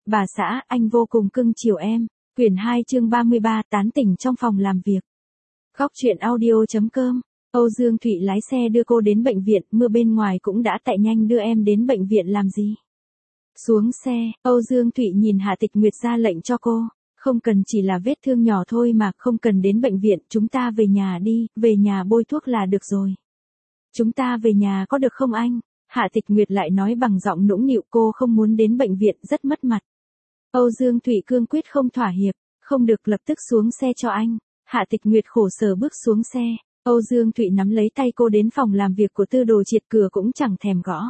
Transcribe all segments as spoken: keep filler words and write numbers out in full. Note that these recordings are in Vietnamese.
Bà xã, anh vô cùng cưng chiều em. Quyển hai chương ba mươi ba, tán tỉnh trong phòng làm việc. Góc truyện audio.com. Âu Dương Thụy lái xe đưa cô đến bệnh viện, mưa bên ngoài cũng đã tạnh, nhanh đưa em đến bệnh viện làm gì? Xuống xe, Âu Dương Thụy nhìn Hạ Tịch Nguyệt ra lệnh cho cô. Không cần, chỉ là vết thương nhỏ thôi mà, không cần đến bệnh viện, chúng ta về nhà đi, về nhà bôi thuốc là được rồi. Chúng ta về nhà có được không anh? Hạ Tịch Nguyệt lại nói bằng giọng nũng nịu, cô không muốn đến bệnh viện, rất mất mặt. Âu Dương Thụy cương quyết không thỏa hiệp, không được, lập tức xuống xe cho anh. Hạ Tịch Nguyệt khổ sở bước xuống xe, Âu Dương Thụy nắm lấy tay cô đến phòng làm việc của Tư Đồ Triệt, cửa cũng chẳng thèm gõ.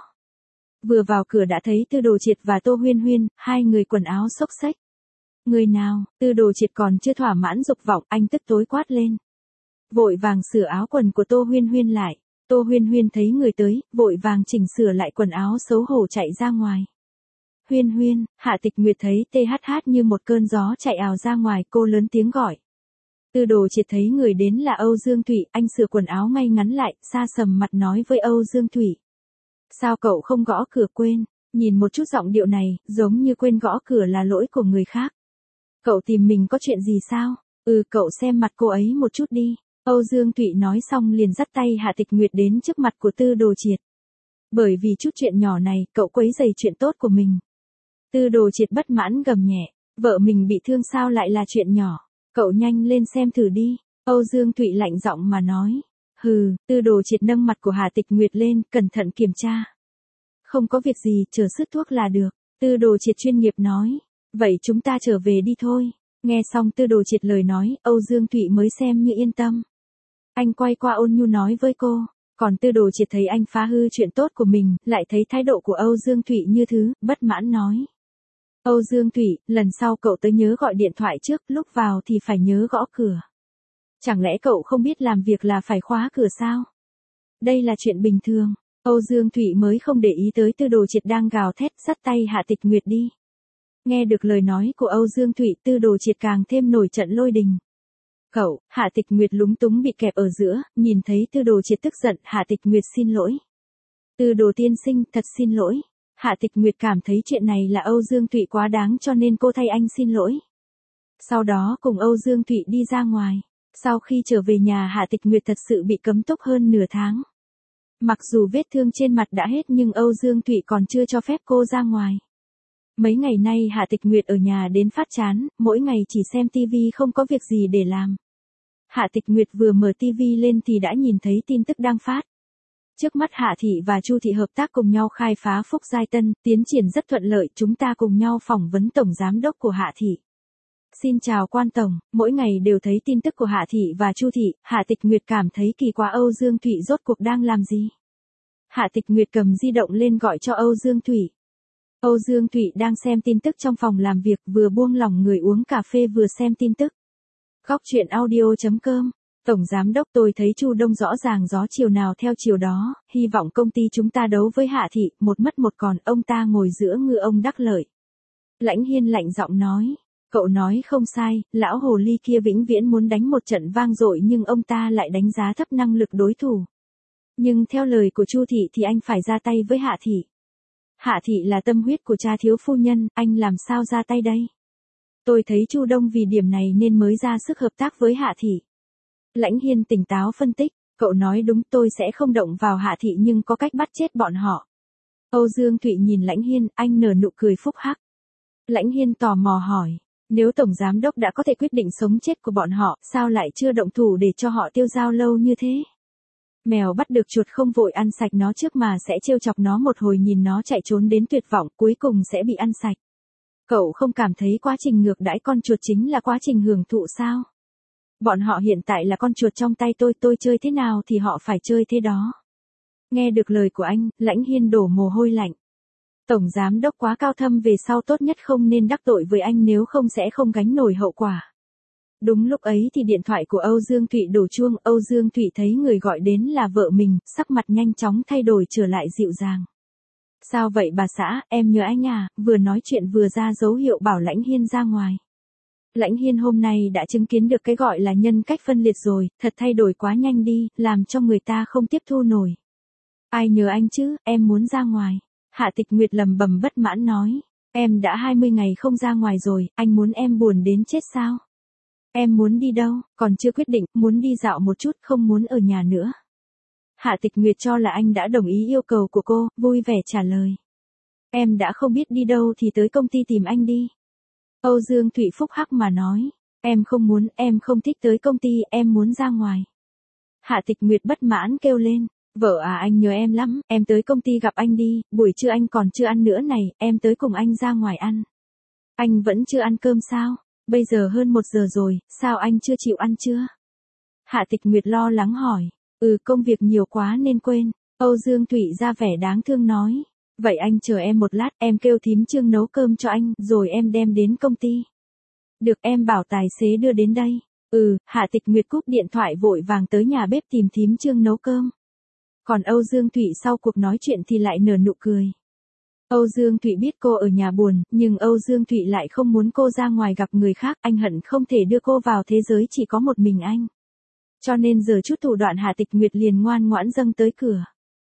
Vừa vào cửa đã thấy Tư Đồ Triệt và Tô Huyên Huyên, hai người quần áo xốc xếch. Người nào? Tư Đồ Triệt còn chưa thỏa mãn dục vọng, anh tức tối quát lên. Vội vàng sửa áo quần của Tô Huyên Huyên lại. Tô Huyên Huyên thấy người tới, vội vàng chỉnh sửa lại quần áo, xấu hổ chạy ra ngoài. Huyên Huyên, Hạ Tịch Nguyệt thấy tê hát hát như một cơn gió chạy ào ra ngoài, cô lớn tiếng gọi. Tư Đồ Triệt thấy người đến là Âu Dương Thụy, anh sửa quần áo ngay ngắn lại, xa sầm mặt nói với Âu Dương Thụy. Sao cậu không gõ cửa? Quên, nhìn một chút giọng điệu này, giống như quên gõ cửa là lỗi của người khác. Cậu tìm mình có chuyện gì sao? Ừ, cậu xem mặt cô ấy một chút đi. Âu Dương Thụy nói xong liền dắt tay Hạ Tịch Nguyệt đến trước mặt của Tư Đồ Triệt. Bởi vì chút chuyện nhỏ này, cậu quấy rầy chuyện tốt của mình. Tư Đồ Triệt bất mãn gầm nhẹ, vợ mình bị thương sao lại là chuyện nhỏ, cậu nhanh lên xem thử đi. Âu Dương Thụy lạnh giọng mà nói. Hừ, Tư Đồ Triệt nâng mặt của Hạ Tịch Nguyệt lên, cẩn thận kiểm tra. Không có việc gì, chờ sứt thuốc là được. Tư Đồ Triệt chuyên nghiệp nói. Vậy chúng ta trở về đi thôi. Nghe xong Tư Đồ Triệt lời nói, Âu Dương Thụy mới xem như yên tâm. Anh quay qua ôn nhu nói với cô, còn Tư Đồ Triệt thấy anh phá hư chuyện tốt của mình, lại thấy thái độ của Âu Dương Thụy như thứ, bất mãn nói. Âu Dương Thụy, lần sau cậu tới nhớ gọi điện thoại trước, lúc vào thì phải nhớ gõ cửa. Chẳng lẽ cậu không biết làm việc là phải khóa cửa sao? Đây là chuyện bình thường. Âu Dương Thụy mới không để ý tới Tư Đồ Triệt đang gào thét, dắt tay Hạ Tịch Nguyệt đi. Nghe được lời nói của Âu Dương Thụy, Tư Đồ Triệt càng thêm nổi trận lôi đình. Cậu, Hạ Tịch Nguyệt lúng túng bị kẹp ở giữa, nhìn thấy Tư Đồ Triệt tức giận, Hạ Tịch Nguyệt xin lỗi. Tư Đồ tiên sinh, thật xin lỗi. Hạ Tịch Nguyệt cảm thấy chuyện này là Âu Dương Thụy quá đáng cho nên cô thay anh xin lỗi. Sau đó cùng Âu Dương Thụy đi ra ngoài. Sau khi trở về nhà, Hạ Tịch Nguyệt thật sự bị cấm túc hơn nửa tháng. Mặc dù vết thương trên mặt đã hết nhưng Âu Dương Thụy còn chưa cho phép cô ra ngoài. Mấy ngày nay Hạ Tịch Nguyệt ở nhà đến phát chán, mỗi ngày chỉ xem tivi không có việc gì để làm. Hạ Tịch Nguyệt vừa mở tivi lên thì đã nhìn thấy tin tức đang phát. Trước mắt Hạ Thị và Chu Thị hợp tác cùng nhau khai phá Phúc Giai Tân, tiến triển rất thuận lợi, chúng ta cùng nhau phỏng vấn Tổng Giám đốc của Hạ Thị. Xin chào quan Tổng, mỗi ngày đều thấy tin tức của Hạ Thị và Chu Thị, Hạ Tịch Nguyệt cảm thấy kỳ quá, Âu Dương Thụy rốt cuộc đang làm gì? Hạ Tịch Nguyệt cầm di động lên gọi cho Âu Dương Thụy. Âu Dương Thụy đang xem tin tức trong phòng làm việc, vừa buông lỏng người uống cà phê vừa xem tin tức. Góc truyện audio.com. Tổng Giám đốc, tôi thấy Chu Đông rõ ràng gió chiều nào theo chiều đó, hy vọng công ty chúng ta đấu với Hạ Thị, một mất một còn, ông ta ngồi giữa ngư ông đắc lợi. Lãnh Hiên lạnh giọng nói. Cậu nói không sai, lão hồ ly kia vĩnh viễn muốn đánh một trận vang dội nhưng ông ta lại đánh giá thấp năng lực đối thủ. Nhưng theo lời của Chu Thị thì anh phải ra tay với Hạ Thị. Hạ Thị là tâm huyết của cha thiếu phu nhân, anh làm sao ra tay đây? Tôi thấy Chu Đông vì điểm này nên mới ra sức hợp tác với Hạ Thị. Lãnh Hiên tỉnh táo phân tích, cậu nói đúng, tôi sẽ không động vào Hạ Thị nhưng có cách bắt chết bọn họ. Âu Dương Thụy nhìn Lãnh Hiên, anh nở nụ cười phúc hắc. Lãnh Hiên tò mò hỏi, nếu Tổng Giám đốc đã có thể quyết định sống chết của bọn họ, sao lại chưa động thủ để cho họ tiêu dao lâu như thế? Mèo bắt được chuột không vội ăn sạch nó trước mà sẽ trêu chọc nó một hồi, nhìn nó chạy trốn đến tuyệt vọng, cuối cùng sẽ bị ăn sạch. Cậu không cảm thấy quá trình ngược đãi con chuột chính là quá trình hưởng thụ sao? Bọn họ hiện tại là con chuột trong tay tôi, tôi chơi thế nào thì họ phải chơi thế đó. Nghe được lời của anh, Lãnh Hiên đổ mồ hôi lạnh. Tổng Giám đốc quá cao thâm, về sau tốt nhất không nên đắc tội với anh, nếu không sẽ không gánh nổi hậu quả. Đúng lúc ấy thì điện thoại của Âu Dương Thụy đổ chuông, Âu Dương Thụy thấy người gọi đến là vợ mình, sắc mặt nhanh chóng thay đổi trở lại dịu dàng. Sao vậy bà xã, em nhớ anh à, vừa nói chuyện vừa ra dấu hiệu bảo Lãnh Hiên ra ngoài. Lãnh Hiên hôm nay đã chứng kiến được cái gọi là nhân cách phân liệt rồi, thật thay đổi quá nhanh đi, làm cho người ta không tiếp thu nổi. Ai nhớ anh chứ, em muốn ra ngoài. Hạ Tịch Nguyệt lầm bầm bất mãn nói. Em đã hai mươi ngày không ra ngoài rồi, anh muốn em buồn đến chết sao? Em muốn đi đâu, còn chưa quyết định, muốn đi dạo một chút, không muốn ở nhà nữa. Hạ Tịch Nguyệt cho là anh đã đồng ý yêu cầu của cô, vui vẻ trả lời. Em đã không biết đi đâu thì tới công ty tìm anh đi. Âu Dương Thụy phúc hắc mà nói. Em không muốn, em không thích tới công ty, em muốn ra ngoài. Hạ Tịch Nguyệt bất mãn kêu lên. Vợ à, anh nhớ em lắm, em tới công ty gặp anh đi, buổi trưa anh còn chưa ăn nữa này, em tới cùng anh ra ngoài ăn. Anh vẫn chưa ăn cơm sao? Bây giờ hơn một giờ rồi, sao anh chưa chịu ăn chưa? Hạ Tịch Nguyệt lo lắng hỏi. Ừ, công việc nhiều quá nên quên. Âu Dương Thụy ra vẻ đáng thương nói. Vậy anh chờ em một lát, em kêu thím Trương nấu cơm cho anh, rồi em đem đến công ty. Được, em bảo tài xế đưa đến đây. Ừ, Hạ Tịch Nguyệt cúp điện thoại vội vàng tới nhà bếp tìm thím Trương nấu cơm. Còn Âu Dương Thụy sau cuộc nói chuyện thì lại nở nụ cười. Âu Dương Thụy biết cô ở nhà buồn, nhưng Âu Dương Thụy lại không muốn cô ra ngoài gặp người khác, anh hận không thể đưa cô vào thế giới chỉ có một mình anh. Cho nên giờ chút thủ đoạn Hạ Tịch Nguyệt liền ngoan ngoãn dâng tới cửa.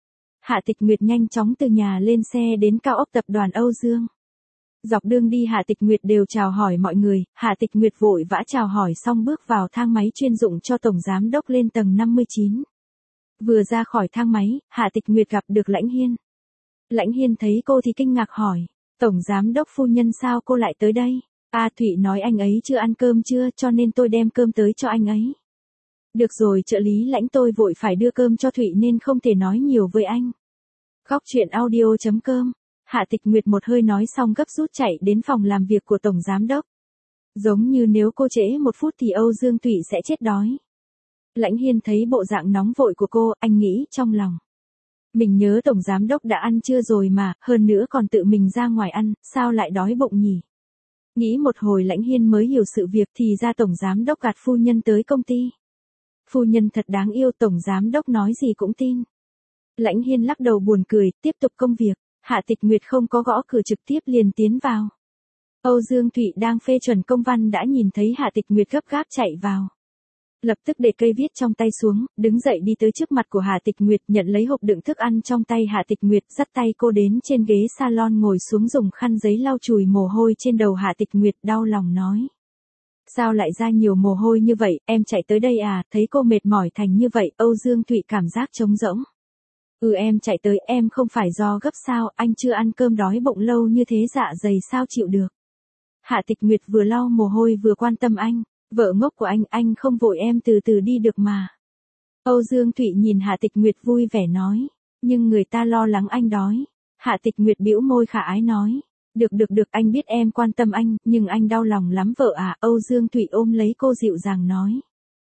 Hạ Tịch Nguyệt nhanh chóng từ nhà lên xe đến cao ốc tập đoàn Âu Dương. Dọc đường đi Hạ Tịch Nguyệt đều chào hỏi mọi người, Hạ Tịch Nguyệt vội vã chào hỏi xong bước vào thang máy chuyên dụng cho Tổng Giám Đốc lên tầng năm mươi chín. Vừa ra khỏi thang máy, Hạ Tịch Nguyệt gặp được Lãnh Hiên. Lãnh Hiên thấy cô thì kinh ngạc hỏi, Tổng Giám Đốc phu nhân sao cô lại tới đây? A Thụy nói anh ấy chưa ăn cơm chưa cho nên tôi đem cơm tới cho anh ấy. Được rồi, trợ lý Lãnh, tôi vội phải đưa cơm cho Thụy nên không thể nói nhiều với anh. Góc truyện audio chấm com. Hạ Tịch Nguyệt một hơi nói xong gấp rút chạy đến phòng làm việc của Tổng Giám Đốc. Giống như nếu cô trễ một phút thì Âu Dương Thụy sẽ chết đói. Lãnh Hiên thấy bộ dạng nóng vội của cô, anh nghĩ trong lòng. Mình nhớ Tổng Giám Đốc đã ăn trưa rồi mà, hơn nữa còn tự mình ra ngoài ăn, sao lại đói bụng nhỉ? Nghĩ một hồi Lãnh Hiên mới hiểu sự việc thì ra Tổng Giám Đốc gạt phu nhân tới công ty. Phu nhân thật đáng yêu, Tổng Giám Đốc nói gì cũng tin. Lãnh Hiên lắc đầu buồn cười, tiếp tục công việc. Hạ Tịch Nguyệt không có gõ cửa trực tiếp liền tiến vào. Âu Dương Thụy đang phê chuẩn công văn đã nhìn thấy Hạ Tịch Nguyệt gấp gáp chạy vào. Lập tức để cây viết trong tay xuống, đứng dậy đi tới trước mặt của Hạ Tịch Nguyệt, nhận lấy hộp đựng thức ăn trong tay Hạ Tịch Nguyệt, dắt tay cô đến trên ghế salon ngồi xuống dùng khăn giấy lau chùi mồ hôi trên đầu Hạ Tịch Nguyệt, đau lòng nói. Sao lại ra nhiều mồ hôi như vậy, em chạy tới đây à? Thấy cô mệt mỏi thành như vậy, Âu Dương Thụy cảm giác trống rỗng. Ừ, em chạy tới, em không phải do gấp sao, anh chưa ăn cơm đói bụng lâu như thế dạ dày sao chịu được. Hạ Tịch Nguyệt vừa lau mồ hôi vừa quan tâm anh, vợ ngốc của anh, anh không vội, em từ từ đi được mà. Âu Dương Thụy nhìn Hạ Tịch Nguyệt vui vẻ nói, nhưng người ta lo lắng anh đói. Hạ Tịch Nguyệt bĩu môi khả ái nói, được được được, anh biết em quan tâm anh, nhưng anh đau lòng lắm vợ à. Âu Dương Thụy ôm lấy cô dịu dàng nói.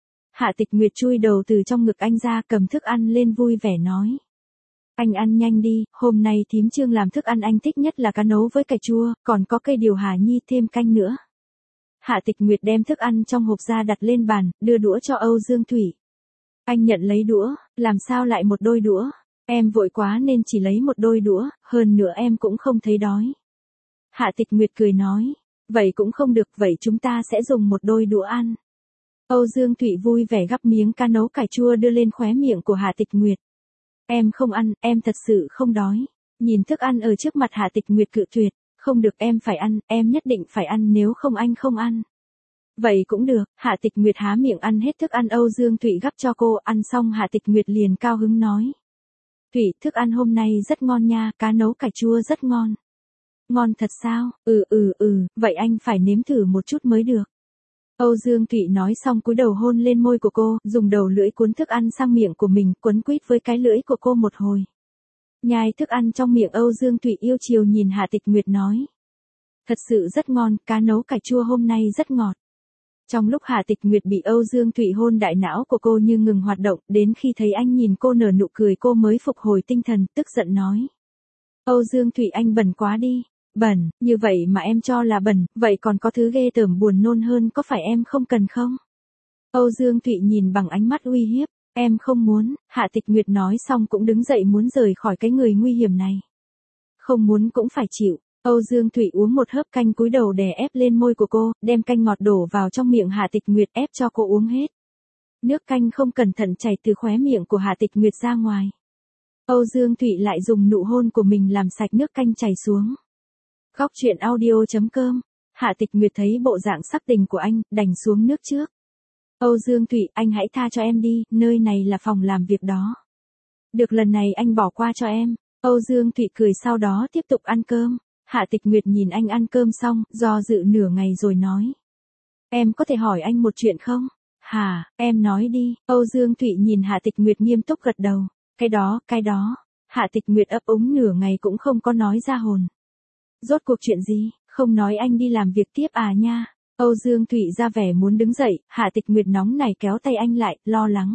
Hạ Tịch Nguyệt chui đầu từ trong ngực anh ra, cầm thức ăn lên vui vẻ nói. Anh ăn nhanh đi, hôm nay thím Trương làm thức ăn anh thích nhất là cá nấu với cà chua, còn có cây điều Hà Nhi thêm canh nữa. Hạ Tịch Nguyệt đem thức ăn trong hộp ra đặt lên bàn, đưa đũa cho Âu Dương Thụy. Anh nhận lấy đũa, làm sao lại một đôi đũa? Em vội quá nên chỉ lấy một đôi đũa, hơn nữa em cũng không thấy đói. Hạ Tịch Nguyệt cười nói, vậy cũng không được, vậy chúng ta sẽ dùng một đôi đũa ăn. Âu Dương Thụy vui vẻ gắp miếng cá nấu cải chua đưa lên khóe miệng của Hạ Tịch Nguyệt. Em không ăn, em thật sự không đói. Nhìn thức ăn ở trước mặt Hạ Tịch Nguyệt cự tuyệt, không được, em phải ăn, em nhất định phải ăn, nếu không anh không ăn. Vậy cũng được, Hạ Tịch Nguyệt há miệng ăn hết thức ăn Âu Dương Thụy gắp cho cô, ăn xong Hạ Tịch Nguyệt liền cao hứng nói. Thụy, thức ăn hôm nay rất ngon nha, cá nấu cải chua rất ngon. Ngon thật sao? Ừ ừ ừ, vậy anh phải nếm thử một chút mới được. Âu Dương Thụy nói xong cúi đầu hôn lên môi của cô, dùng đầu lưỡi cuốn thức ăn sang miệng của mình, quấn quýt với cái lưỡi của cô một hồi. Nhai thức ăn trong miệng Âu Dương Thụy yêu chiều nhìn Hạ Tịch Nguyệt nói. Thật sự rất ngon, cá nấu cải chua hôm nay rất ngọt. Trong lúc Hạ Tịch Nguyệt bị Âu Dương Thụy hôn, đại não của cô như ngừng hoạt động, đến khi thấy anh nhìn cô nở nụ cười cô mới phục hồi tinh thần, tức giận nói. Âu Dương Thụy, anh bẩn quá đi. Bẩn, như vậy mà em cho là bẩn, vậy còn có thứ ghê tởm buồn nôn hơn, có phải em không cần không? Âu Dương Thụy nhìn bằng ánh mắt uy hiếp, em không muốn. Hạ Tịch Nguyệt nói xong cũng đứng dậy muốn rời khỏi cái người nguy hiểm này. Không muốn cũng phải chịu. Âu Dương Thụy uống một hớp canh cúi đầu đè ép lên môi của cô, đem canh ngọt đổ vào trong miệng Hạ Tịch Nguyệt ép cho cô uống hết. Nước canh không cẩn thận chảy từ khóe miệng của Hạ Tịch Nguyệt ra ngoài. Âu Dương Thụy lại dùng nụ hôn của mình làm sạch nước canh chảy xuống. Góc truyện audio.com. Hạ Tịch Nguyệt thấy bộ dạng sắc tình của anh, đành xuống nước trước. Âu Dương Thụy, anh hãy tha cho em đi, nơi này là phòng làm việc đó. Được lần này anh bỏ qua cho em. Âu Dương Thụy cười sau đó tiếp tục ăn cơm. Hạ Tịch Nguyệt nhìn anh ăn cơm xong, do dự nửa ngày rồi nói. Em có thể hỏi anh một chuyện không? Hả, em nói đi. Âu Dương Thụy nhìn Hạ Tịch Nguyệt nghiêm túc gật đầu. Cái đó, cái đó. Hạ Tịch Nguyệt ấp úng nửa ngày cũng không có nói ra hồn. Rốt cuộc chuyện gì, không nói anh đi làm việc tiếp à nha. Âu Dương Thụy ra vẻ muốn đứng dậy, Hạ Tịch Nguyệt nóng này kéo tay anh lại, lo lắng.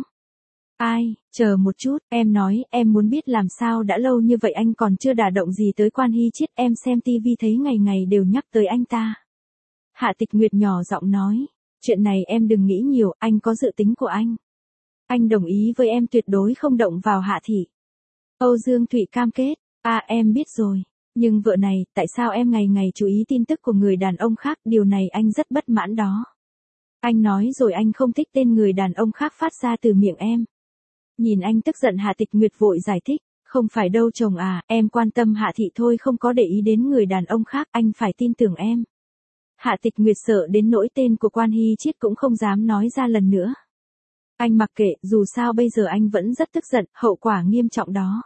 Ai, chờ một chút, em nói, em muốn biết làm sao đã lâu như vậy anh còn chưa đả động gì tới Quan Hy Chiết, em xem tivi thấy ngày ngày đều nhắc tới anh ta. Hạ Tịch Nguyệt nhỏ giọng nói, chuyện này em đừng nghĩ nhiều, anh có dự tính của anh. Anh đồng ý với em tuyệt đối không động vào Hạ thị. Âu Dương Thụy cam kết, à em biết rồi. Nhưng vợ này, tại sao em ngày ngày chú ý tin tức của người đàn ông khác, điều này anh rất bất mãn đó. Anh nói rồi anh không thích tên người đàn ông khác phát ra từ miệng em. Nhìn anh tức giận Hạ Tịch Nguyệt vội giải thích, không phải đâu chồng à, em quan tâm Hạ thị thôi không có để ý đến người đàn ông khác, anh phải tin tưởng em. Hạ Tịch Nguyệt sợ đến nỗi tên của Quan Hy Chiết cũng không dám nói ra lần nữa. Anh mặc kệ, dù sao bây giờ anh vẫn rất tức giận, hậu quả nghiêm trọng đó.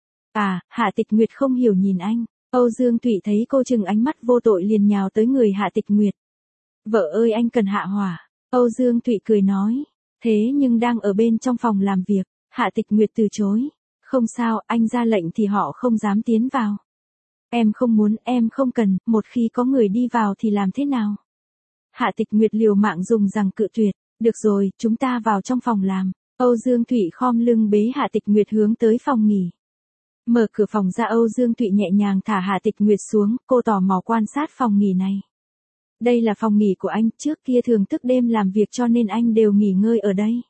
À, Hạ Tịch Nguyệt không hiểu nhìn anh. Âu Dương Thụy thấy cô chừng ánh mắt vô tội liền nhào tới người Hạ Tịch Nguyệt. Vợ ơi anh cần hạ hỏa. Âu Dương Thụy cười nói. Thế nhưng đang ở bên trong phòng làm việc, Hạ Tịch Nguyệt từ chối. Không sao, anh ra lệnh thì họ không dám tiến vào. Em không muốn, em không cần, một khi có người đi vào thì làm thế nào? Hạ Tịch Nguyệt liều mạng dùng rằng cự tuyệt. Được rồi, chúng ta vào trong phòng làm. Âu Dương Thụy khom lưng bế Hạ Tịch Nguyệt hướng tới phòng nghỉ. Mở cửa phòng ra Âu Dương Thụy nhẹ nhàng thả Hạ Tịch Nguyệt xuống, cô tò mò quan sát phòng nghỉ này. Đây là phòng nghỉ của anh, trước kia thường thức đêm làm việc cho nên anh đều nghỉ ngơi ở đây.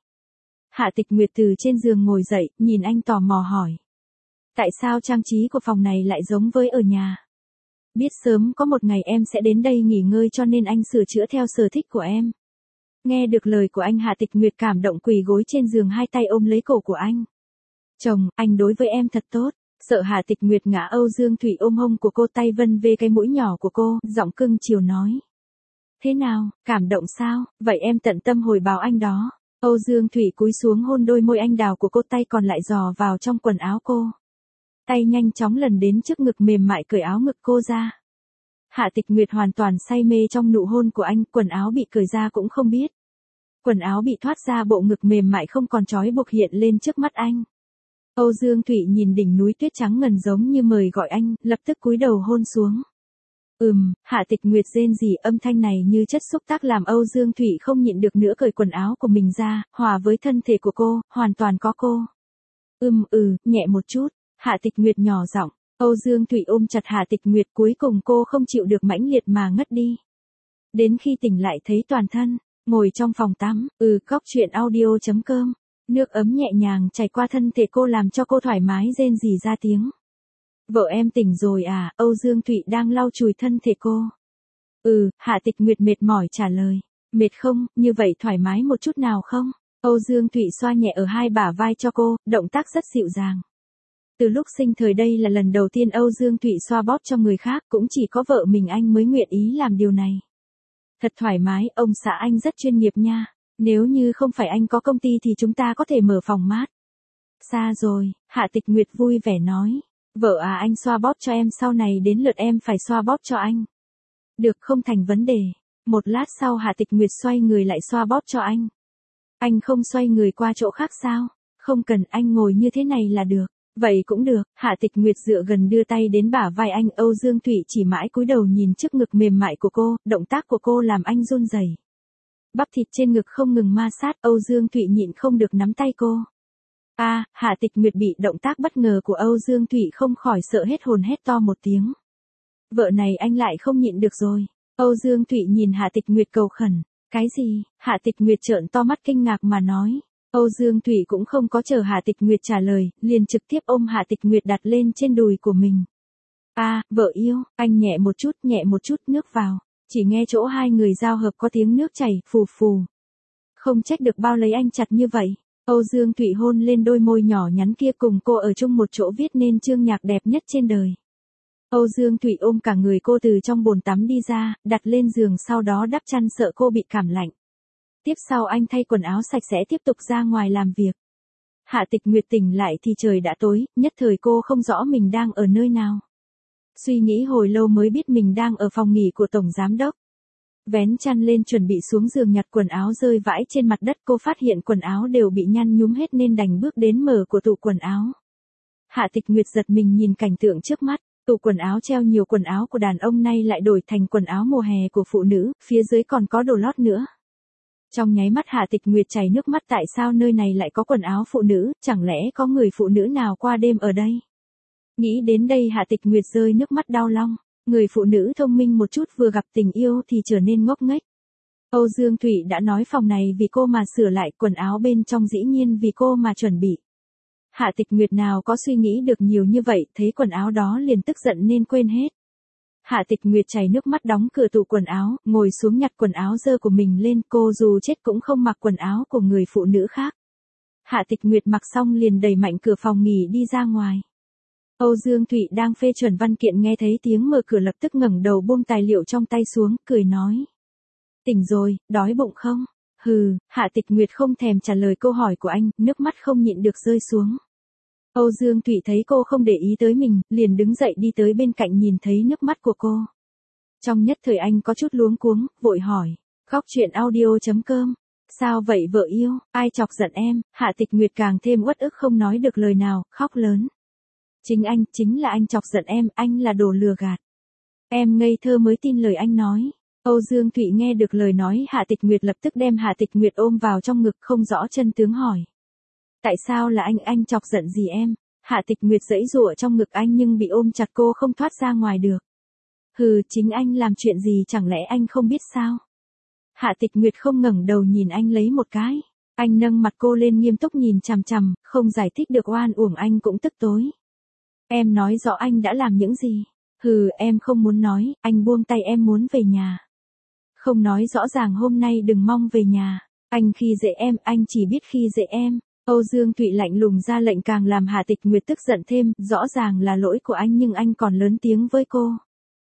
Hạ Tịch Nguyệt từ trên giường ngồi dậy, nhìn anh tò mò hỏi. Tại sao trang trí của phòng này lại giống với ở nhà? Biết sớm có một ngày em sẽ đến đây nghỉ ngơi cho nên anh sửa chữa theo sở thích của em. Nghe được lời của anh Hạ Tịch Nguyệt cảm động quỳ gối trên giường hai tay ôm lấy cổ của anh. Chồng, anh đối với em thật tốt. Sợ Hạ Tịch Nguyệt ngã Âu Dương Thụy ôm hông của cô tay vân về cái mũi nhỏ của cô, giọng cưng chiều nói. Thế nào, cảm động sao, vậy em tận tâm hồi báo anh đó. Âu Dương Thụy cúi xuống hôn đôi môi anh đào của cô tay còn lại dò vào trong quần áo cô. Tay nhanh chóng lần đến trước ngực mềm mại cởi áo ngực cô ra. Hạ Tịch Nguyệt hoàn toàn say mê trong nụ hôn của anh, quần áo bị cởi ra cũng không biết. Quần áo bị thoát ra bộ ngực mềm mại không còn trói buộc hiện lên trước mắt anh. Âu Dương Thụy nhìn đỉnh núi tuyết trắng ngần giống như mời gọi anh, lập tức cúi đầu hôn xuống. Ừm, Hạ Tịch Nguyệt rên rỉ âm thanh này như chất xúc tác làm Âu Dương Thụy không nhịn được nữa cởi quần áo của mình ra, hòa với thân thể của cô, hoàn toàn có cô. Ừm ừ, nhẹ một chút, Hạ Tịch Nguyệt nhỏ giọng. Âu Dương Thụy ôm chặt Hạ Tịch Nguyệt cuối cùng cô không chịu được mãnh liệt mà ngất đi. Đến khi tỉnh lại thấy toàn thân, ngồi trong phòng tắm, ừ góc truyện audio.com. Nước ấm nhẹ nhàng chảy qua thân thể cô làm cho cô thoải mái rên rỉ ra tiếng. Vợ em tỉnh rồi à, Âu Dương Thụy đang lau chùi thân thể cô. Ừ, Hạ Tịch Nguyệt mệt mỏi trả lời. Mệt không, như vậy thoải mái một chút nào không? Âu Dương Thụy xoa nhẹ ở hai bả vai cho cô, động tác rất dịu dàng. Từ lúc sinh thời đây là lần đầu tiên Âu Dương Thụy xoa bóp cho người khác, cũng chỉ có vợ mình anh mới nguyện ý làm điều này. Thật thoải mái, ông xã anh rất chuyên nghiệp nha. Nếu như không phải anh có công ty thì chúng ta có thể mở phòng mát. Xa rồi, Hạ Tịch Nguyệt vui vẻ nói. Vợ à anh xoa bóp cho em sau này đến lượt em phải xoa bóp cho anh. Được không thành vấn đề. Một lát sau Hạ Tịch Nguyệt xoay người lại xoa bóp cho anh. Anh không xoay người qua chỗ khác sao? Không cần anh ngồi như thế này là được. Vậy cũng được, Hạ Tịch Nguyệt dựa gần đưa tay đến bả vai anh. Âu Dương Thụy chỉ mãi cúi đầu nhìn trước ngực mềm mại của cô, động tác của cô làm anh run rẩy. Bắp thịt trên ngực không ngừng ma sát, Âu Dương Thụy nhịn không được nắm tay cô. A, à, Hạ Tịch Nguyệt bị động tác bất ngờ của Âu Dương Thụy không khỏi sợ hết hồn hét to một tiếng. Vợ này anh lại không nhịn được rồi. Âu Dương Thụy nhìn Hạ Tịch Nguyệt cầu khẩn. Cái gì? Hạ Tịch Nguyệt trợn to mắt kinh ngạc mà nói. Âu Dương Thụy cũng không có chờ Hạ Tịch Nguyệt trả lời, liền trực tiếp ôm Hạ Tịch Nguyệt đặt lên trên đùi của mình. A, à, vợ yêu, anh nhẹ một chút, nhẹ một chút, nước vào. Chỉ nghe chỗ hai người giao hợp có tiếng nước chảy, phù phù. Không trách được bao lấy anh chặt như vậy. Âu Dương Thụy hôn lên đôi môi nhỏ nhắn kia cùng cô ở chung một chỗ viết nên chương nhạc đẹp nhất trên đời. Âu Dương Thụy ôm cả người cô từ trong bồn tắm đi ra, đặt lên giường sau đó đắp chăn sợ cô bị cảm lạnh. Tiếp sau anh thay quần áo sạch sẽ tiếp tục ra ngoài làm việc. Hạ Tịch Nguyệt tỉnh lại thì trời đã tối, nhất thời cô không rõ mình đang ở nơi nào. Suy nghĩ hồi lâu mới biết mình đang ở phòng nghỉ của Tổng Giám Đốc. Vén chăn lên chuẩn bị xuống giường nhặt quần áo rơi vãi trên mặt đất, cô phát hiện quần áo đều bị nhăn nhúm hết nên đành bước đến mở của tủ quần áo. Hạ Tịch Nguyệt giật mình nhìn cảnh tượng trước mắt, tủ quần áo treo nhiều quần áo của đàn ông nay lại đổi thành quần áo mùa hè của phụ nữ, phía dưới còn có đồ lót nữa. Trong nháy mắt Hạ Tịch Nguyệt chảy nước mắt, tại sao nơi này lại có quần áo phụ nữ, chẳng lẽ có người phụ nữ nào qua đêm ở đây? Nghĩ đến đây Hạ Tịch Nguyệt rơi nước mắt đau lòng, người phụ nữ thông minh một chút vừa gặp tình yêu thì trở nên ngốc nghếch. Âu Dương Thụy đã nói phòng này vì cô mà sửa lại, quần áo bên trong dĩ nhiên vì cô mà chuẩn bị. Hạ Tịch Nguyệt nào có suy nghĩ được nhiều như vậy, thấy quần áo đó liền tức giận nên quên hết. Hạ Tịch Nguyệt chảy nước mắt đóng cửa tủ quần áo, ngồi xuống nhặt quần áo dơ của mình lên, cô dù chết cũng không mặc quần áo của người phụ nữ khác. Hạ Tịch Nguyệt mặc xong liền đẩy mạnh cửa phòng nghỉ đi ra ngoài. Âu Dương Thụy đang phê chuẩn văn kiện nghe thấy tiếng mở cửa lập tức ngẩng đầu buông tài liệu trong tay xuống, cười nói. Tỉnh rồi, đói bụng không? Hừ, Hạ Tịch Nguyệt không thèm trả lời câu hỏi của anh, nước mắt không nhịn được rơi xuống. Âu Dương Thụy thấy cô không để ý tới mình, liền đứng dậy đi tới bên cạnh nhìn thấy nước mắt của cô. Trong nhất thời anh có chút luống cuống, vội hỏi. Khóc chuyện audio chấm com. Sao vậy vợ yêu, ai chọc giận em? Hạ Tịch Nguyệt càng thêm uất ức không nói được lời nào, khóc lớn. Chính anh, chính là anh chọc giận em, anh là đồ lừa gạt. Em ngây thơ mới tin lời anh nói. Âu Dương Thụy nghe được lời nói Hạ Tịch Nguyệt lập tức đem Hạ Tịch Nguyệt ôm vào trong ngực, không rõ chân tướng hỏi. Tại sao là anh, anh chọc giận gì em? Hạ Tịch Nguyệt giãy giụa trong ngực anh nhưng bị ôm chặt cô không thoát ra ngoài được. Hừ, chính anh làm chuyện gì chẳng lẽ anh không biết sao? Hạ Tịch Nguyệt không ngẩng đầu nhìn anh lấy một cái. Anh nâng mặt cô lên nghiêm túc nhìn chằm chằm, không giải thích được oan uổng anh cũng tức tối. Em nói rõ anh đã làm những gì? Hừ, em không muốn nói, anh buông tay, em muốn về nhà. Không nói rõ ràng hôm nay đừng mong về nhà. Anh khi dễ em, anh chỉ biết khi dễ em. Âu Dương Thụy lạnh lùng ra lệnh càng làm Hạ Tịch Nguyệt tức giận thêm, rõ ràng là lỗi của anh nhưng anh còn lớn tiếng với cô.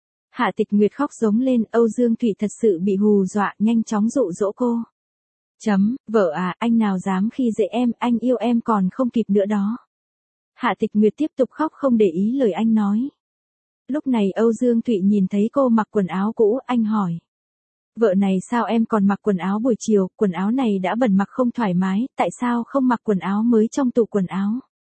Hạ Tịch Nguyệt khóc giống lên, Âu Dương Thụy thật sự bị hù dọa, nhanh chóng dụ dỗ cô. Chấm, vợ à, anh nào dám khi dễ em, anh yêu em còn không kịp nữa đó. Hạ Tịch Nguyệt tiếp tục khóc không để ý lời anh nói. Lúc này Âu Dương Thụy nhìn thấy cô mặc quần áo cũ, anh hỏi. Vợ này sao em còn mặc quần áo buổi chiều, quần áo này đã bẩn mặc không thoải mái, tại sao không mặc quần áo mới trong tủ quần áo?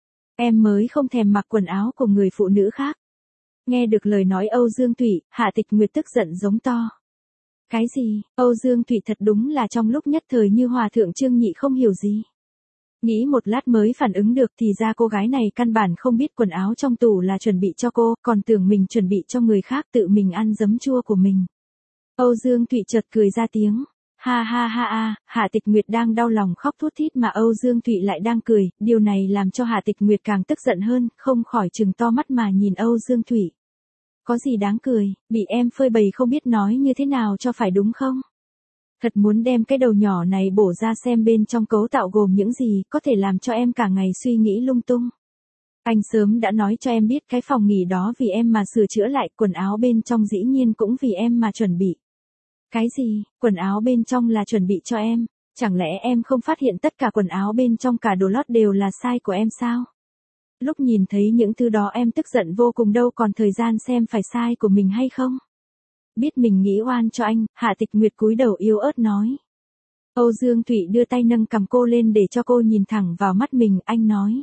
Em mới không thèm mặc quần áo của người phụ nữ khác. Nghe được lời nói Âu Dương Thụy, Hạ Tịch Nguyệt tức giận giống to. Cái gì? Âu Dương Thụy thật đúng là trong lúc nhất thời như hòa thượng Trương Nhị không hiểu gì. Nghĩ một lát mới phản ứng được thì ra cô gái này căn bản không biết quần áo trong tủ là chuẩn bị cho cô, còn tưởng mình chuẩn bị cho người khác, tự mình ăn giấm chua của mình. Âu Dương Thụy chợt cười ra tiếng. Ha ha ha ha, Hạ Tịch Nguyệt đang đau lòng khóc thút thít mà Âu Dương Thụy lại đang cười, điều này làm cho Hạ Tịch Nguyệt càng tức giận hơn, không khỏi trừng to mắt mà nhìn Âu Dương Thụy. Có gì đáng cười, bị em phơi bày không biết nói như thế nào cho phải đúng không? Thật muốn đem cái đầu nhỏ này bổ ra xem bên trong cấu tạo gồm những gì, có thể làm cho em cả ngày suy nghĩ lung tung. Anh sớm đã nói cho em biết cái phòng nghỉ đó vì em mà sửa chữa lại, quần áo bên trong dĩ nhiên cũng vì em mà chuẩn bị. Cái gì, quần áo bên trong là chuẩn bị cho em, chẳng lẽ em không phát hiện tất cả quần áo bên trong cả đồ lót đều là size của em sao? Lúc nhìn thấy những thứ đó em tức giận vô cùng, đâu còn thời gian xem phải size của mình hay không? Biết mình nghĩ oan cho anh, Hạ Tịch Nguyệt cúi đầu yếu ớt nói. Âu Dương Thụy đưa tay nâng cằm cô lên để cho cô nhìn thẳng vào mắt mình, anh nói.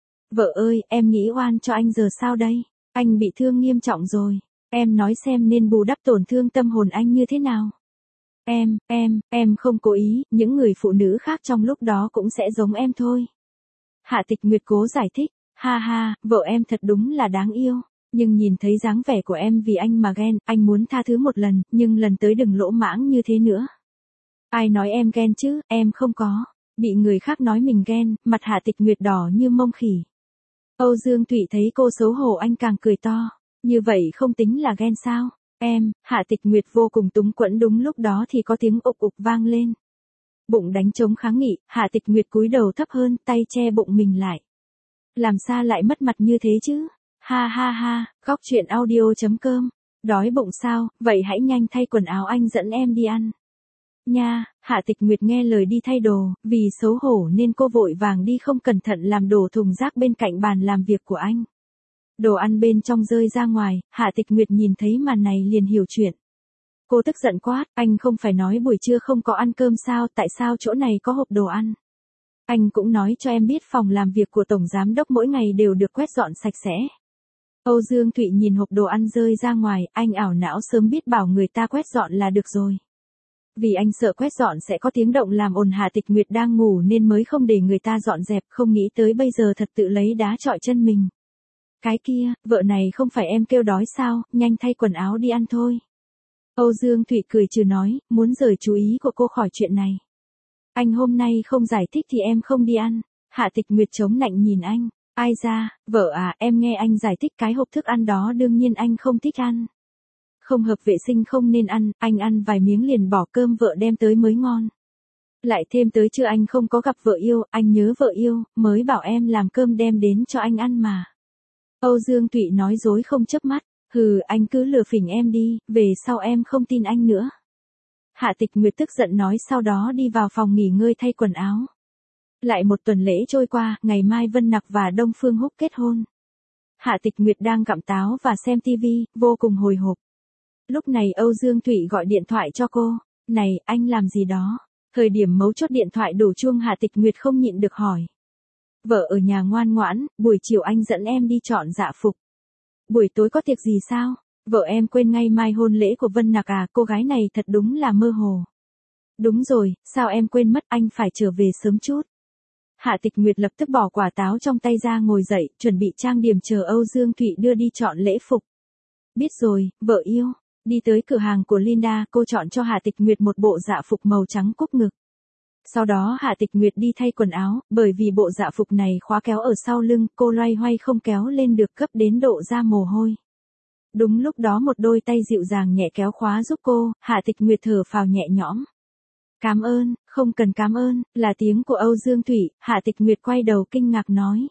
Vợ ơi, em nghĩ oan cho anh giờ sao đây? Anh bị thương nghiêm trọng rồi. Em nói xem nên bù đắp tổn thương tâm hồn anh như thế nào? Em, em, em không cố ý, những người phụ nữ khác trong lúc đó cũng sẽ giống em thôi. Hạ Tịch Nguyệt cố giải thích, ha ha, vợ em thật đúng là đáng yêu, nhưng nhìn thấy dáng vẻ của em vì anh mà ghen, anh muốn tha thứ một lần, nhưng lần tới đừng lỗ mãng như thế nữa. Ai nói em ghen chứ, em không có, bị người khác nói mình ghen, mặt Hạ Tịch Nguyệt đỏ như mông khỉ. Âu Dương Thụy thấy cô xấu hổ anh càng cười to. Như vậy không tính là ghen sao? Em, Hạ Tịch Nguyệt vô cùng túng quẫn, đúng lúc đó thì có tiếng ục ục vang lên. Bụng đánh trống kháng nghị, Hạ Tịch Nguyệt cúi đầu thấp hơn, tay che bụng mình lại. Làm sao lại mất mặt như thế chứ? Ha ha ha, góc truyện audio.com. Đói bụng sao, vậy hãy nhanh thay quần áo anh dẫn em đi ăn. Nha, Hạ Tịch Nguyệt nghe lời đi thay đồ, vì xấu hổ nên cô vội vàng đi không cẩn thận làm đổ thùng rác bên cạnh bàn làm việc của anh. Đồ ăn bên trong rơi ra ngoài, Hạ Tịch Nguyệt nhìn thấy màn này liền hiểu chuyện. Cô tức giận quát, anh không phải nói buổi trưa không có ăn cơm sao, tại sao chỗ này có hộp đồ ăn? Anh cũng nói cho em biết phòng làm việc của Tổng Giám Đốc mỗi ngày đều được quét dọn sạch sẽ. Âu Dương Thụy nhìn hộp đồ ăn rơi ra ngoài, anh ảo não sớm biết bảo người ta quét dọn là được rồi. Vì anh sợ quét dọn sẽ có tiếng động làm ồn Hạ Tịch Nguyệt đang ngủ nên mới không để người ta dọn dẹp, không nghĩ tới bây giờ thật tự lấy đá chọi chân mình. Cái kia, vợ này không phải em kêu đói sao, nhanh thay quần áo đi ăn thôi. Âu Dương Thụy cười trừ nói, muốn rời chú ý của cô khỏi chuyện này. Anh hôm nay không giải thích thì em không đi ăn. Hạ Tịch Nguyệt chống nạnh nhìn anh. Ai ra, vợ à, em nghe anh giải thích cái hộp thức ăn đó đương nhiên anh không thích ăn. Không hợp vệ sinh không nên ăn, anh ăn vài miếng liền bỏ, cơm vợ đem tới mới ngon. Lại thêm tới chưa anh không có gặp vợ yêu, anh nhớ vợ yêu, mới bảo em làm cơm đem đến cho anh ăn mà. Âu Dương Thụy nói dối không chớp mắt, hừ anh cứ lừa phỉnh em đi, về sau em không tin anh nữa. Hạ Tịch Nguyệt tức giận nói sau đó đi vào phòng nghỉ ngơi thay quần áo. Lại một tuần lễ trôi qua, ngày mai Vân Nặc và Đông Phương Húc kết hôn. Hạ Tịch Nguyệt đang gặm táo và xem tivi, vô cùng hồi hộp. Lúc này Âu Dương Thụy gọi điện thoại cho cô. Này, anh làm gì đó? Thời điểm mấu chốt điện thoại đổ chuông Hạ Tịch Nguyệt không nhịn được hỏi. Vợ ở nhà ngoan ngoãn, buổi chiều anh dẫn em đi chọn dạ phục. Buổi tối có tiệc gì sao? Vợ em quên ngay mai hôn lễ của Vân Nặc à, cô gái này thật đúng là mơ hồ. Đúng rồi, sao em quên mất, anh phải trở về sớm chút. Hạ Tịch Nguyệt lập tức bỏ quả táo trong tay ra ngồi dậy, chuẩn bị trang điểm chờ Âu Dương Thụy đưa đi chọn lễ phục. Biết rồi, vợ yêu. Đi tới cửa hàng của Linda, cô chọn cho Hạ Tịch Nguyệt một bộ dạ phục màu trắng cúc ngực. Sau đó Hạ Tịch Nguyệt đi thay quần áo, bởi vì bộ dạ phục này khóa kéo ở sau lưng, cô loay hoay không kéo lên được gấp đến độ ra mồ hôi. Đúng lúc đó một đôi tay dịu dàng nhẹ kéo khóa giúp cô, Hạ Tịch Nguyệt thở phào nhẹ nhõm. Cảm ơn, không cần cảm ơn, là tiếng của Âu Dương Thụy. Hạ Tịch Nguyệt quay đầu kinh ngạc nói.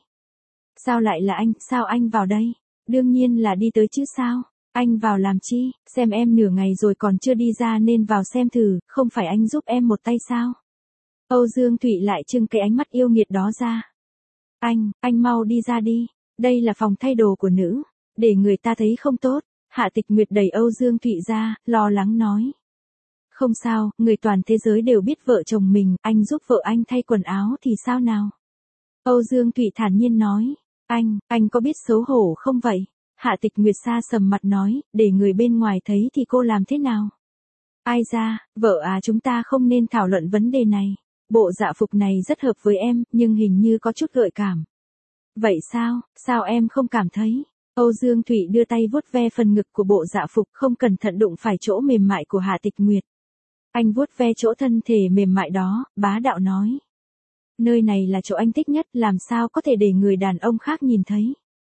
Sao lại là anh, sao anh vào đây? Đương nhiên là đi tới chứ sao? Anh vào làm chi, xem em nửa ngày rồi còn chưa đi ra nên vào xem thử, không phải anh giúp em một tay sao? Âu Dương Thụy lại trưng cái ánh mắt yêu nghiệt đó ra. Anh, anh mau đi ra đi, đây là phòng thay đồ của nữ, để người ta thấy không tốt. Hạ Tịch Nguyệt đẩy Âu Dương Thụy ra, lo lắng nói. Không sao, người toàn thế giới đều biết vợ chồng mình, anh giúp vợ anh thay quần áo thì sao nào? Âu Dương Thụy thản nhiên nói. Anh, anh có biết xấu hổ không vậy? Hạ Tịch Nguyệt xa sầm mặt nói, để người bên ngoài thấy thì cô làm thế nào? Ai ra, vợ à, chúng ta không nên thảo luận vấn đề này. Bộ dạ phục này rất hợp với em, nhưng hình như có chút gợi cảm. Vậy sao, sao em không cảm thấy? Âu Dương Thụy đưa tay vuốt ve phần ngực của bộ dạ phục, không cẩn thận đụng phải chỗ mềm mại của Hạ Tịch Nguyệt. Anh vuốt ve chỗ thân thể mềm mại đó, bá đạo nói. Nơi này là chỗ anh thích nhất, làm sao có thể để người đàn ông khác nhìn thấy.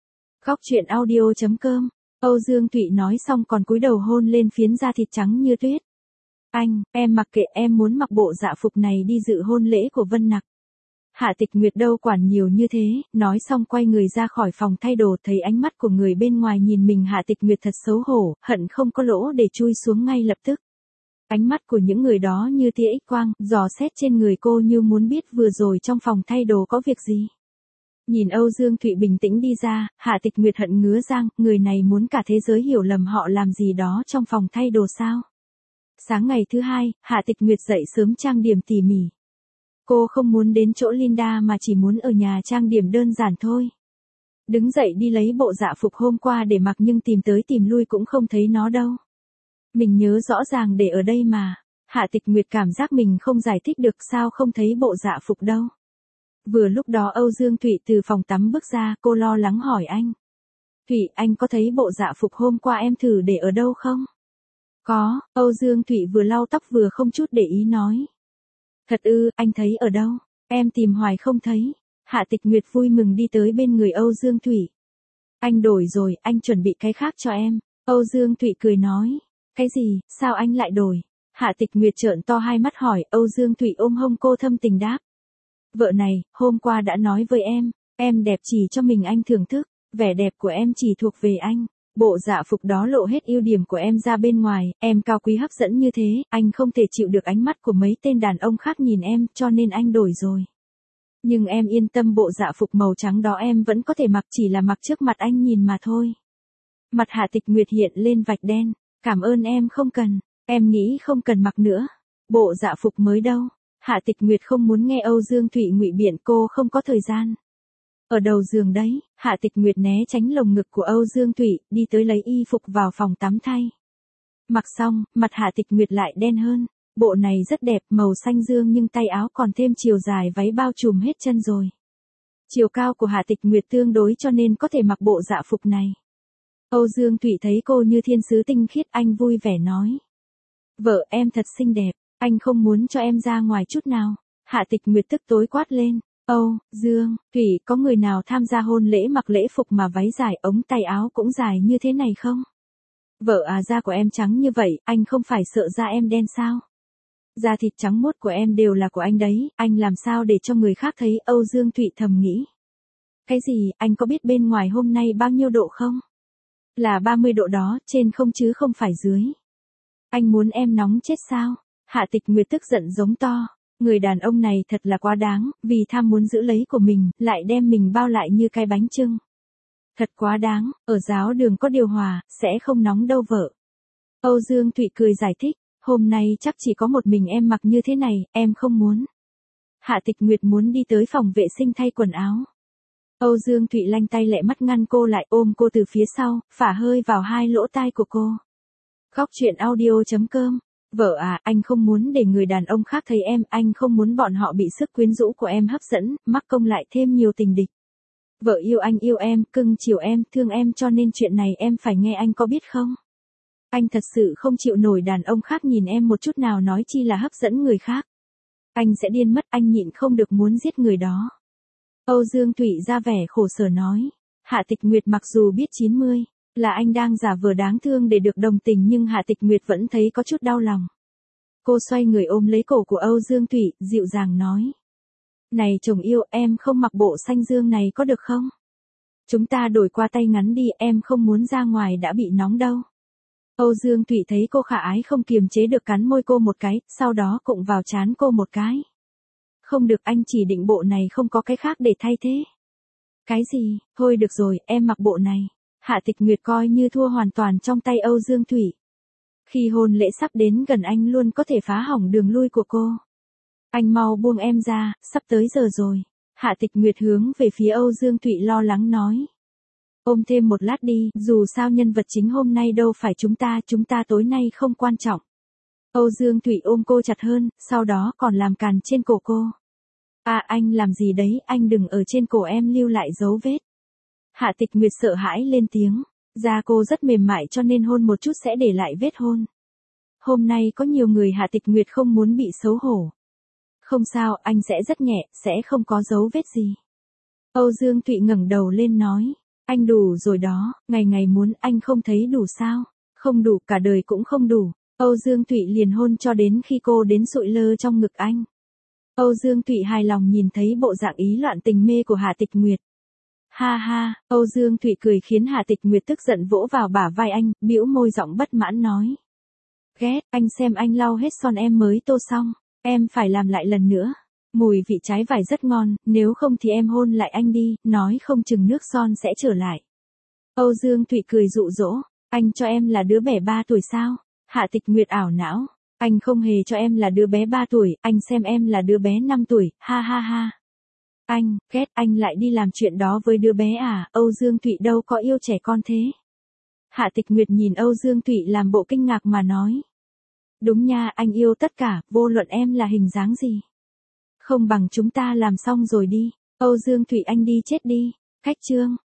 Góc truyện audio.com. Âu Dương Thụy nói xong còn cúi đầu hôn lên phiến da thịt trắng như tuyết. Anh, em mặc kệ, em muốn mặc bộ dạ phục này đi dự hôn lễ của Vân Nặc. Hạ Tịch Nguyệt đâu quản nhiều như thế, nói xong quay người ra khỏi phòng thay đồ, thấy ánh mắt của người bên ngoài nhìn mình, Hạ Tịch Nguyệt thật xấu hổ, hận không có lỗ để chui xuống ngay lập tức. Ánh mắt của những người đó như tia X quang, dò xét trên người cô như muốn biết vừa rồi trong phòng thay đồ có việc gì. Nhìn Âu Dương Thụy bình tĩnh đi ra, Hạ Tịch Nguyệt hận ngứa răng, người này muốn cả thế giới hiểu lầm họ làm gì đó trong phòng thay đồ sao. Sáng ngày thứ hai, Hạ Tịch Nguyệt dậy sớm trang điểm tỉ mỉ. Cô không muốn đến chỗ Linda mà chỉ muốn ở nhà trang điểm đơn giản thôi. Đứng dậy đi lấy bộ dạ phục hôm qua để mặc nhưng tìm tới tìm lui cũng không thấy nó đâu. Mình nhớ rõ ràng để ở đây mà. Hạ Tịch Nguyệt cảm giác mình không giải thích được sao không thấy bộ dạ phục đâu. Vừa lúc đó Âu Dương Thụy từ phòng tắm bước ra, cô lo lắng hỏi anh. Thụy, anh có thấy bộ dạ phục hôm qua em thử để ở đâu không? Có, Âu Dương Thụy vừa lau tóc vừa không chút để ý nói. Thật ư, anh thấy ở đâu? Em tìm hoài không thấy. Hạ Tịch Nguyệt vui mừng đi tới bên người Âu Dương Thụy. Anh đổi rồi, anh chuẩn bị cái khác cho em. Âu Dương Thụy cười nói. Cái gì, sao anh lại đổi? Hạ Tịch Nguyệt trợn to hai mắt hỏi, Âu Dương Thụy ôm hông cô thâm tình đáp. Vợ này, hôm qua đã nói với em, em đẹp chỉ cho mình anh thưởng thức. vẻ đẹp của em chỉ thuộc về anh. Bộ dạ phục đó lộ hết ưu điểm của em ra bên ngoài, em cao quý hấp dẫn như thế, anh không thể chịu được ánh mắt của mấy tên đàn ông khác nhìn em, cho nên anh đổi rồi. Nhưng em yên tâm, bộ dạ phục màu trắng đó em vẫn có thể mặc, chỉ là mặc trước mặt anh nhìn mà thôi. Mặt Hạ Tịch Nguyệt hiện lên vạch đen, cảm ơn em không cần, em nghĩ không cần mặc nữa. Bộ dạ phục mới đâu. Hạ Tịch Nguyệt không muốn nghe Âu Dương Thụy ngụy biện, cô không có thời gian. Ở đầu giường đấy, Hạ Tịch Nguyệt né tránh lồng ngực của Âu Dương Thụy, đi tới lấy y phục vào phòng tắm thay. Mặc xong, mặt Hạ Tịch Nguyệt lại đen hơn. Bộ này rất đẹp, màu xanh dương nhưng tay áo còn thêm chiều dài váy bao trùm hết chân rồi. Chiều cao của Hạ Tịch Nguyệt tương đối cho nên có thể mặc bộ dạ phục này. Âu Dương Thụy thấy cô như thiên sứ tinh khiết, anh vui vẻ nói. Vợ em thật xinh đẹp, anh không muốn cho em ra ngoài chút nào. Hạ Tịch Nguyệt tức tối quát lên. Âu, Dương, Thủy, có người nào tham gia hôn lễ mặc lễ phục mà váy dài, ống tay áo cũng dài như thế này không? Vợ à, da của em trắng như vậy, anh không phải sợ da em đen sao? Da thịt trắng muốt của em đều là của anh đấy, anh làm sao để cho người khác thấy? Âu Dương Thụy thầm nghĩ. Cái gì, anh có biết bên ngoài hôm nay bao nhiêu độ không? Là ba mươi độ đó, trên không chứ không phải dưới. Anh muốn em nóng chết sao? Hạ Tịch Nguyệt tức giận giống to. Người đàn ông này thật là quá đáng, vì tham muốn giữ lấy của mình, lại đem mình bao lại như cái bánh chưng. Thật quá đáng, ở giáo đường có điều hòa, sẽ không nóng đâu vợ. Âu Dương Thụy cười giải thích, hôm nay chắc chỉ có một mình em mặc như thế này, em không muốn. Hạ Tịch Nguyệt muốn đi tới phòng vệ sinh thay quần áo. Âu Dương Thụy lanh tay lẹ mắt ngăn cô lại, ôm cô từ phía sau, phả hơi vào hai lỗ tai của cô. Góc truyện audio chấm com. Vợ à, anh không muốn để người đàn ông khác thấy em, anh không muốn bọn họ bị sức quyến rũ của em hấp dẫn, mắc công lại thêm nhiều tình địch. Vợ yêu anh, yêu em, cưng chiều em, thương em, cho nên chuyện này em phải nghe anh, có biết không? Anh thật sự không chịu nổi đàn ông khác nhìn em một chút nào, nói chi là hấp dẫn người khác. Anh sẽ điên mất, anh nhịn không được muốn giết người đó. Âu Dương Thụy ra vẻ khổ sở nói. Hạ Tịch Nguyệt mặc dù biết chín mươi là anh đang giả vờ đáng thương để được đồng tình, nhưng Hạ Tịch Nguyệt vẫn thấy có chút đau lòng. Cô xoay người ôm lấy cổ của Âu Dương Thụy, dịu dàng nói. Này chồng yêu, em không mặc bộ xanh dương này có được không? Chúng ta đổi qua tay ngắn đi, em không muốn ra ngoài đã bị nóng đâu. Âu Dương Thụy thấy cô khả ái không kiềm chế được, cắn môi cô một cái, sau đó cụng vào trán cô một cái. Không được, anh chỉ định bộ này, không có cái khác để thay thế. Cái gì? Thôi được rồi, em mặc bộ này. Hạ Tịch Nguyệt coi như thua hoàn toàn trong tay Âu Dương Thụy. Khi hôn lễ sắp đến gần, anh luôn có thể phá hỏng đường lui của cô. Anh mau buông em ra, sắp tới giờ rồi. Hạ Tịch Nguyệt hướng về phía Âu Dương Thụy lo lắng nói. Ôm thêm một lát đi, dù sao nhân vật chính hôm nay đâu phải chúng ta, chúng ta tối nay không quan trọng. Âu Dương Thụy ôm cô chặt hơn, sau đó còn làm càn trên cổ cô. À, anh làm gì đấy, anh đừng ở trên cổ em lưu lại dấu vết. Hạ Tịch Nguyệt sợ hãi lên tiếng, da cô rất mềm mại cho nên hôn một chút sẽ để lại vết hôn. Hôm nay có nhiều người, Hạ Tịch Nguyệt không muốn bị xấu hổ. Không sao, anh sẽ rất nhẹ, sẽ không có dấu vết gì. Âu Dương Thụy ngẩng đầu lên nói, anh đủ rồi đó, ngày ngày muốn, anh không thấy đủ sao? Không đủ, cả đời cũng không đủ. Âu Dương Thụy liền hôn cho đến khi cô đến sụi lơ trong ngực anh. Âu Dương Thụy hài lòng nhìn thấy bộ dạng ý loạn tình mê của Hạ Tịch Nguyệt. Ha ha, Âu Dương Thụy cười khiến Hạ Tịch Nguyệt tức giận vỗ vào bả vai anh, bĩu môi giọng bất mãn nói. Ghét, anh xem anh lau hết son em mới tô xong, em phải làm lại lần nữa. Mùi vị trái vải rất ngon, nếu không thì em hôn lại anh đi, nói không chừng nước son sẽ trở lại. Âu Dương Thụy cười dụ dỗ, anh cho em là đứa bé ba tuổi sao? Hạ Tịch Nguyệt ảo não, anh không hề cho em là đứa bé ba tuổi, anh xem em là đứa bé năm tuổi, ha ha ha. Anh, ghét, anh lại đi làm chuyện đó với đứa bé à? Âu Dương Thụy đâu có yêu trẻ con thế. Hạ Tịch Nguyệt nhìn Âu Dương Thụy làm bộ kinh ngạc mà nói. Đúng nha, anh yêu tất cả, vô luận em là hình dáng gì. Không bằng chúng ta làm xong rồi đi. Âu Dương Thụy, anh đi chết đi. Cách chương.